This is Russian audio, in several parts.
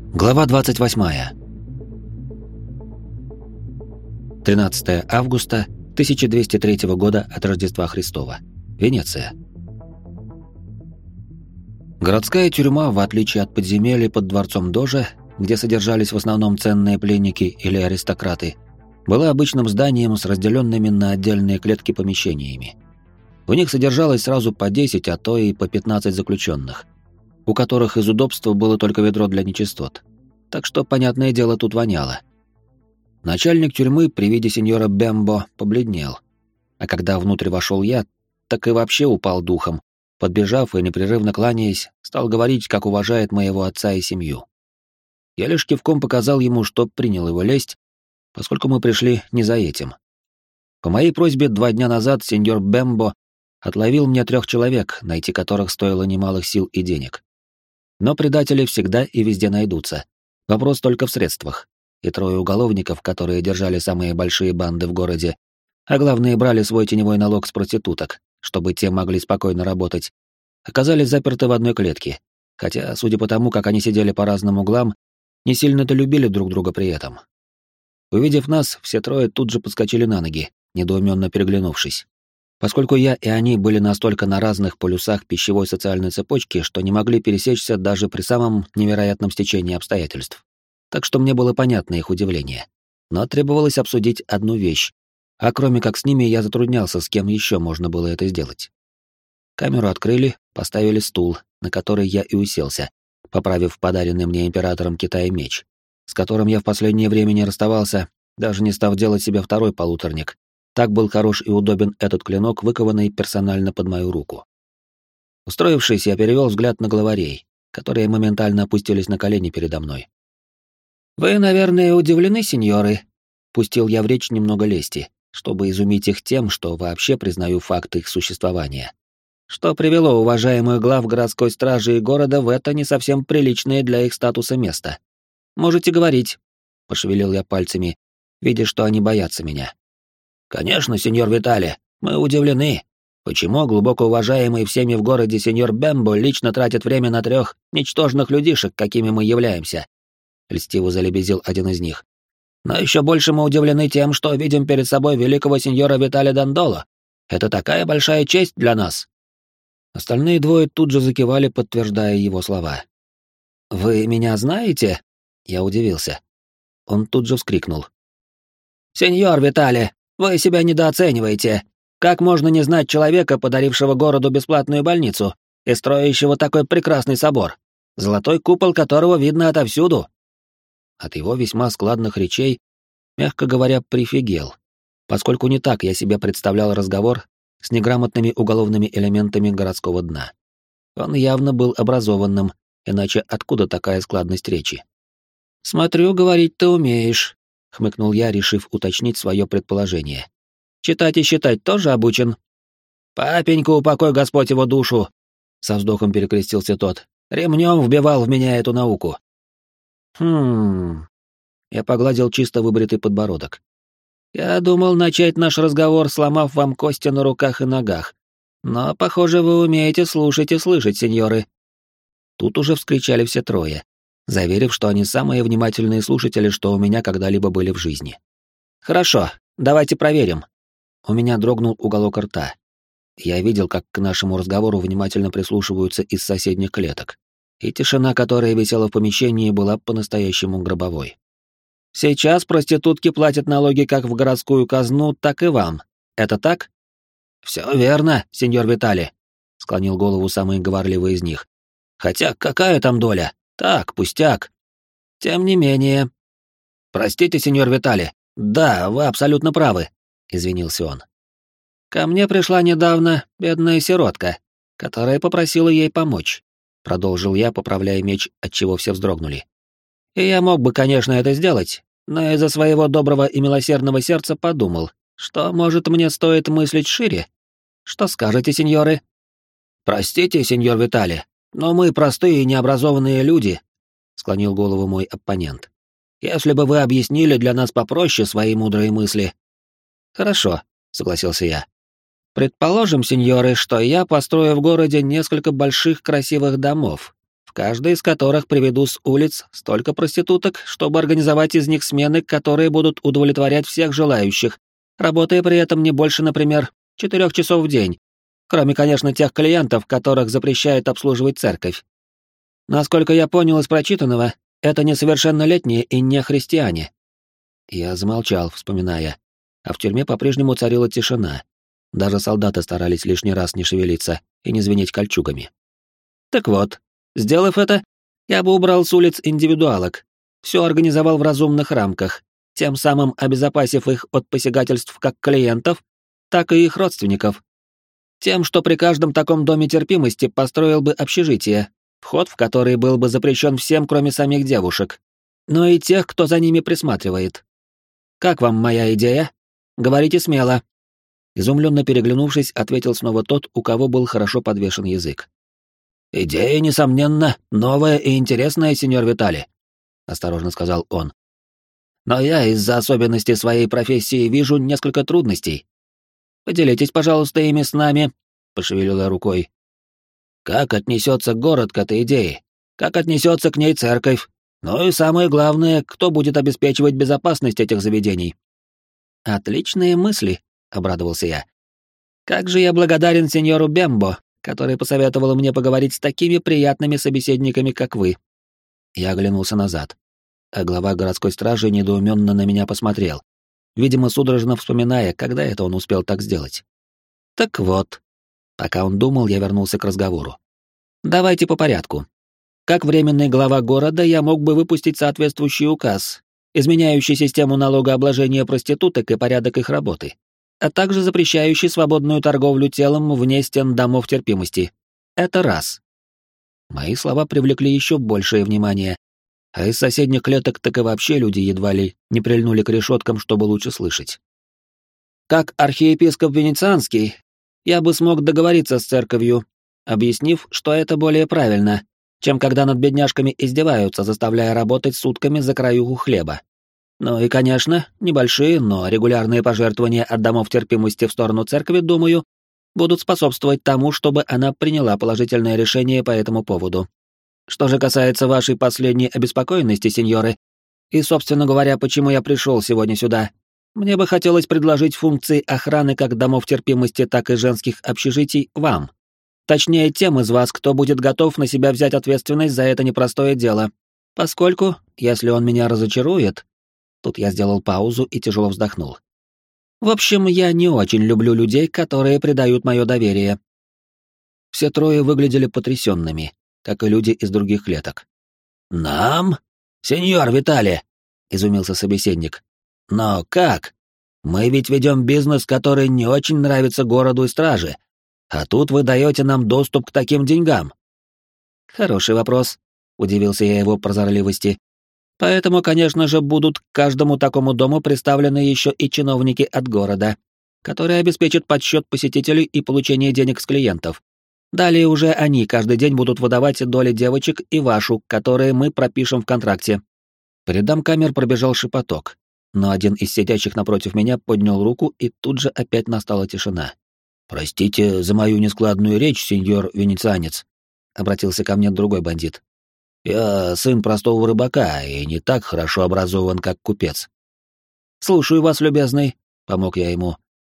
Глава 28. 13 августа 1203 года от Рождества Христова. Венеция. Городская тюрьма, в отличие от подземелья под дворцом Дожа, где содержались в основном ценные пленники или аристократы, была обычным зданием с разделенными на отдельные клетки помещениями. В них содержалось сразу по 10, а то и по 15 заключенных, у которых из удобства было только ведро для нечистот. Так что, понятное дело, тут воняло. Начальник тюрьмы при виде сеньора Бембо побледнел, а когда внутрь вошел я, так и вообще упал духом, подбежав и непрерывно кланяясь, стал говорить, как уважает моего отца и семью. Я лишь кивком показал ему, что принял его лесть, поскольку мы пришли не за этим. По моей просьбе 2 дня назад сеньор Бембо отловил мне 3 человек, найти которых стоило немалых сил и денег. Но предатели всегда и везде найдутся. Вопрос только в средствах. И 3 уголовников, которые держали самые большие банды в городе, а главное, брали свой теневой налог с проституток, чтобы те могли спокойно работать, оказались заперты в одной клетке, хотя, судя по тому, как они сидели по разным углам, не сильно-то любили друг друга при этом. Увидев нас, все 3 тут же подскочили на ноги, недоуменно переглянувшись. Поскольку я и они были настолько на разных полюсах пищевой социальной цепочки, что не могли пересечься даже при самом невероятном стечении обстоятельств. Так что мне было понятно их удивление. Но требовалось обсудить одну вещь, а кроме как с ними я затруднялся, с кем еще можно было это сделать. Камеру открыли, поставили стул, на который я и уселся, поправив подаренный мне императором Китая меч, с которым я в последнее время не расставался, даже не став делать себе 2-й полуторник. Так был хорош и удобен этот клинок, выкованный персонально под мою руку. Устроившись, я перевел взгляд на главарей, которые моментально опустились на колени передо мной. «Вы, наверное, удивлены, сеньоры?» Пустил я в речь немного лести, чтобы изумить их тем, что вообще признаю факт их существования. Что привело уважаемых глав городской стражи и города в это не совсем приличное для их статуса место. «Можете говорить», — пошевелил я пальцами, видя, что они боятся меня. «Конечно, сеньор Витали, мы удивлены. Почему глубоко уважаемый всеми в городе сеньор Бембо лично тратит время на 3 ничтожных людишек, какими мы являемся?» Льстиво залебезил один из них. «Но еще больше мы удивлены тем, что видим перед собой великого сеньора Витали Дандоло. Это такая большая честь для нас». Остальные 2 тут же закивали, подтверждая его слова. «Вы меня знаете?» Я удивился. Он тут же вскрикнул. «Сеньор Витали, вы себя недооцениваете. Как можно не знать человека, подарившего городу бесплатную больницу и строящего такой прекрасный собор, золотой купол которого видно отовсюду?» От его весьма складных речей, мягко говоря, прифигел, поскольку не так я себе представлял разговор с неграмотными уголовными элементами городского дна. Он явно был образованным, иначе откуда такая складность речи? «Смотрю, говорить ты умеешь», — хмыкнул я, решив уточнить свое предположение. «Читать и считать тоже обучен?» «Папенька, упокой Господь его душу!» — со вздохом перекрестился тот. «Ремнем вбивал в меня эту науку». Я погладил чисто выбритый подбородок. «Я думал начать наш разговор, сломав вам кости на руках и ногах. Но, похоже, вы умеете слушать и слышать, сеньоры». Тут уже вскричали все 3, заверив, что они самые внимательные слушатели, что у меня когда-либо были в жизни. «Хорошо, давайте проверим». У меня дрогнул уголок рта. Я видел, как к нашему разговору внимательно прислушиваются из соседних клеток, и тишина, которая висела в помещении, была по-настоящему гробовой. «Сейчас проститутки платят налоги как в городскую казну, так и вам. Это так?» «Все верно, сеньор Витали», — склонил голову самый говорливый из них. «Хотя какая там доля? Так, пустяк. Тем не менее...» «Простите, сеньор Витали. Да, вы абсолютно правы», — извинился он. «Ко мне пришла недавно бедная сиротка, которая попросила ей помочь», — продолжил я, поправляя меч, отчего все вздрогнули. «И я мог бы, конечно, это сделать, но из-за своего доброго и милосердного сердца подумал, что, может, мне стоит мыслить шире. Что скажете, сеньоры?» «Простите, сеньор Витали, но мы простые и необразованные люди», — склонил голову мой оппонент. «Если бы вы объяснили для нас попроще свои мудрые мысли». «Хорошо», — согласился я. «Предположим, сеньоры, что я построю в городе несколько больших красивых домов, в каждой из которых приведу с улиц столько проституток, чтобы организовать из них смены, которые будут удовлетворять всех желающих, работая при этом не больше, например, 4 часов в день, кроме, конечно, тех клиентов, которых запрещает обслуживать церковь. Насколько я понял из прочитанного, это несовершеннолетние и не христиане. Я замолчал, вспоминая. А в тюрьме по-прежнему царила тишина. Даже солдаты старались лишний раз не шевелиться и не звенеть кольчугами. Так вот, сделав это, я бы убрал с улиц индивидуалок, все организовал в разумных рамках, тем самым обезопасив их от посягательств как клиентов, так и их родственников. Тем, что при каждом таком доме терпимости построил бы общежитие, вход в который был бы запрещен всем, кроме самих девушек, но и тех, кто за ними присматривает. Как вам моя идея? Говорите смело. Изумленно переглянувшись, ответил снова тот, у кого был хорошо подвешен язык. «Идея, несомненно, новая и интересная, сеньор Витали», — осторожно сказал он. «Но я из-за особенностей своей профессии вижу несколько трудностей. Поделитесь, пожалуйста, ими с нами», — пошевелила рукой. «Как отнесется город к этой идее? Как отнесется к ней церковь? Ну и самое главное, кто будет обеспечивать безопасность этих заведений?» «Отличные мысли», — обрадовался я. «Как же я благодарен сеньору Бембо, который посоветовал мне поговорить с такими приятными собеседниками, как вы». Я оглянулся назад, а глава городской стражи недоуменно на меня посмотрел, видимо, судорожно вспоминая, когда это он успел так сделать. «Так вот», пока он думал, я вернулся к разговору. «Давайте по порядку. Как временный глава города я мог бы выпустить соответствующий указ, изменяющий систему налогообложения проституток и порядок их работы, а также запрещающий свободную торговлю телом вне стен домов терпимости. Это раз». Мои слова привлекли еще большее внимание, а из соседних клеток так и вообще люди едва ли не прильнули к решеткам, чтобы лучше слышать. Как архиепископ Венецианский, я бы смог договориться с церковью, объяснив, что это более правильно, чем когда над бедняжками издеваются, заставляя работать сутками за краюху хлеба. Ну и, конечно, небольшие, но регулярные пожертвования от домов терпимости в сторону церкви, думаю, будут способствовать тому, чтобы она приняла положительное решение по этому поводу. Что же касается вашей последней обеспокоенности, сеньоры, и, собственно говоря, почему я пришел сегодня сюда, мне бы хотелось предложить функции охраны как домов терпимости, так и женских общежитий вам. Точнее, тем из вас, кто будет готов на себя взять ответственность за это непростое дело. Поскольку, если он меня разочарует... Тут я сделал паузу и тяжело вздохнул. В общем, я не очень люблю людей, которые предают мое доверие. Все трое выглядели потрясенными, как и люди из других клеток. «Нам? Сеньор Витали!» — изумился собеседник. «Но как? Мы ведь ведем бизнес, который не очень нравится городу и страже, а тут вы даете нам доступ к таким деньгам». «Хороший вопрос», — удивился я его прозорливости. «Поэтому, конечно же, будут к каждому такому дому представлены еще и чиновники от города, которые обеспечат подсчет посетителей и получение денег с клиентов. Далее уже они каждый день будут выдавать доли девочек и вашу, которые мы пропишем в контракте». По рядам камер пробежал шепоток, но один из сидящих напротив меня поднял руку, и тут же опять настала тишина. «Простите за мою нескладную речь, сеньор венецианец», — обратился ко мне другой бандит. «Я сын простого рыбака и не так хорошо образован, как купец». «Слушаю вас, любезный», — помог я ему.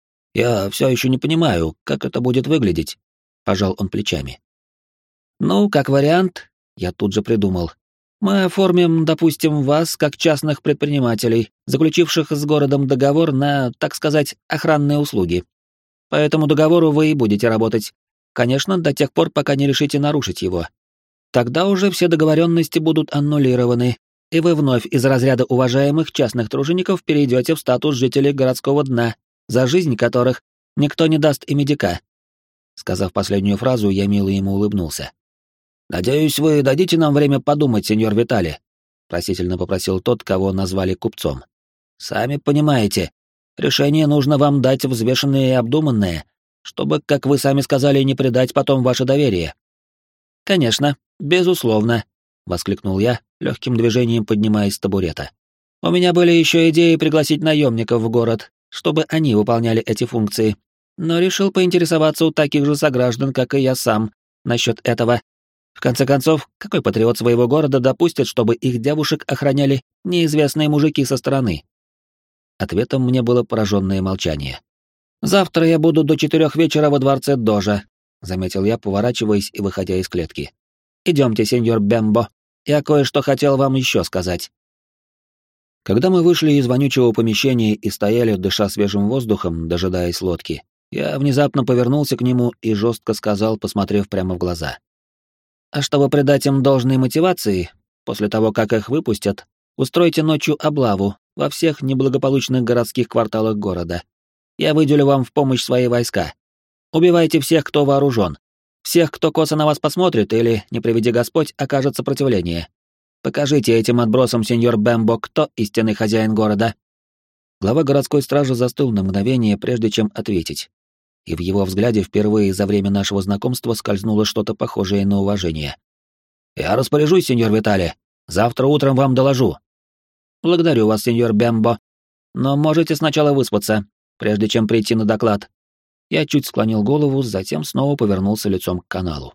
«Я все еще не понимаю, как это будет выглядеть», — пожал он плечами. «Ну, как вариант, я тут же придумал. Мы оформим, допустим, вас как частных предпринимателей, заключивших с городом договор на, так сказать, охранные услуги. По этому договору вы и будете работать. Конечно, до тех пор, пока не решите нарушить его. Тогда уже все договоренности будут аннулированы, и вы вновь из разряда уважаемых частных тружеников перейдете в статус жителей городского дна, за жизнь которых никто не даст и медика». Сказав последнюю фразу, я мило ему улыбнулся. «Надеюсь, вы дадите нам время подумать, сеньор Витали», — просительно попросил тот, кого назвали купцом. «Сами понимаете, решение нужно вам дать взвешенное и обдуманное, чтобы, как вы сами сказали, не предать потом ваше доверие». «Конечно, безусловно», — воскликнул я, легким движением поднимаясь с табурета. «У меня были еще идеи пригласить наемников в город, чтобы они выполняли эти функции, но решил поинтересоваться у таких же сограждан, как и я сам, насчет этого. В конце концов, какой патриот своего города допустит, чтобы их девушек охраняли неизвестные мужики со стороны? Ответом мне было пораженное молчание. «Завтра я буду до 4 вечера во дворце Дожа», — заметил я, поворачиваясь и выходя из клетки. «Идемте, сеньор Бембо, я кое-что хотел вам еще сказать». Когда мы вышли из вонючего помещения и стояли, дыша свежим воздухом, дожидаясь лодки, я внезапно повернулся к нему и жестко сказал, посмотрев прямо в глаза. «А чтобы придать им должной мотивации, после того, как их выпустят, устройте ночью облаву во всех неблагополучных городских кварталах города. Я выделю вам в помощь свои войска. Убивайте всех, кто вооружен. Всех, кто косо на вас посмотрит или, не приведи Господь, окажет сопротивление. Покажите этим отбросам, сеньор Бэмбо, кто истинный хозяин города». Глава городской стражи застыл на мгновение, прежде чем ответить. И в его взгляде впервые за время нашего знакомства скользнуло что-то похожее на уважение. «Я распоряжусь, сеньор Витали. Завтра утром вам доложу». «Благодарю вас, сеньор Бэмбо. Но можете сначала выспаться, прежде чем прийти на доклад». Я чуть склонил голову, затем снова повернулся лицом к каналу.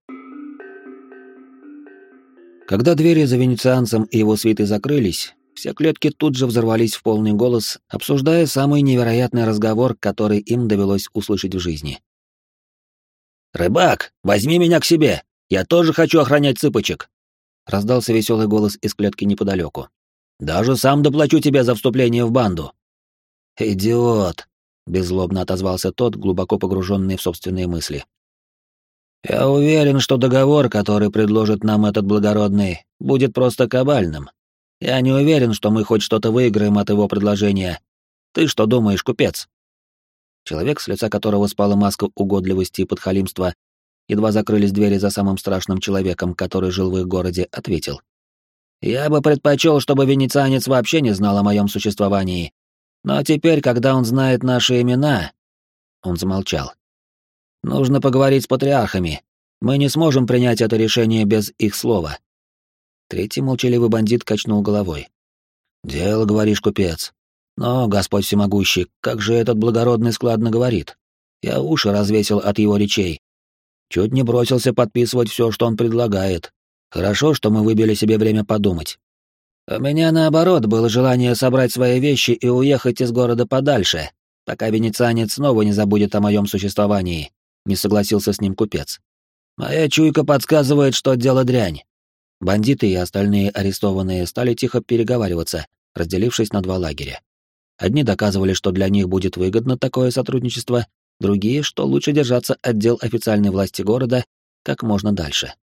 Когда двери за венецианцем и его свитой закрылись, все клетки тут же взорвались в полный голос, обсуждая самый невероятный разговор, который им довелось услышать в жизни. «Рыбак, возьми меня к себе! Я тоже хочу охранять цыпочек!» Раздался веселый голос из клетки неподалеку. «Даже сам доплачу тебе за вступление в банду!» «Идиот!» — беззлобно отозвался тот, глубоко погруженный в собственные мысли. «Я уверен, что договор, который предложит нам этот благородный, будет просто кабальным. Я не уверен, что мы хоть что-то выиграем от его предложения. Ты что думаешь, купец?» Человек, с лица которого спала маска угодливости и подхалимства, едва закрылись двери за самым страшным человеком, который жил в их городе, ответил. «Я бы предпочел, чтобы венецианец вообще не знал о моем существовании. Но теперь, когда он знает наши имена...» Он замолчал. «Нужно поговорить с патриархами. Мы не сможем принять это решение без их слова». Третий молчаливый бандит качнул головой. «Дело, говоришь, купец. Но, Господь всемогущий, как же этот благородный складно говорит. Я уши развесил от его речей. Чуть не бросился подписывать все, что он предлагает. Хорошо, что мы выбили себе время подумать. У меня, наоборот, было желание собрать свои вещи и уехать из города подальше, пока венецианец снова не забудет о моем существовании», — не согласился с ним купец. «Моя чуйка подсказывает, что дело дрянь». Бандиты и остальные арестованные стали тихо переговариваться, разделившись на два лагеря. Одни доказывали, что для них будет выгодно такое сотрудничество, другие, что лучше держаться от дел официальной власти города как можно дальше.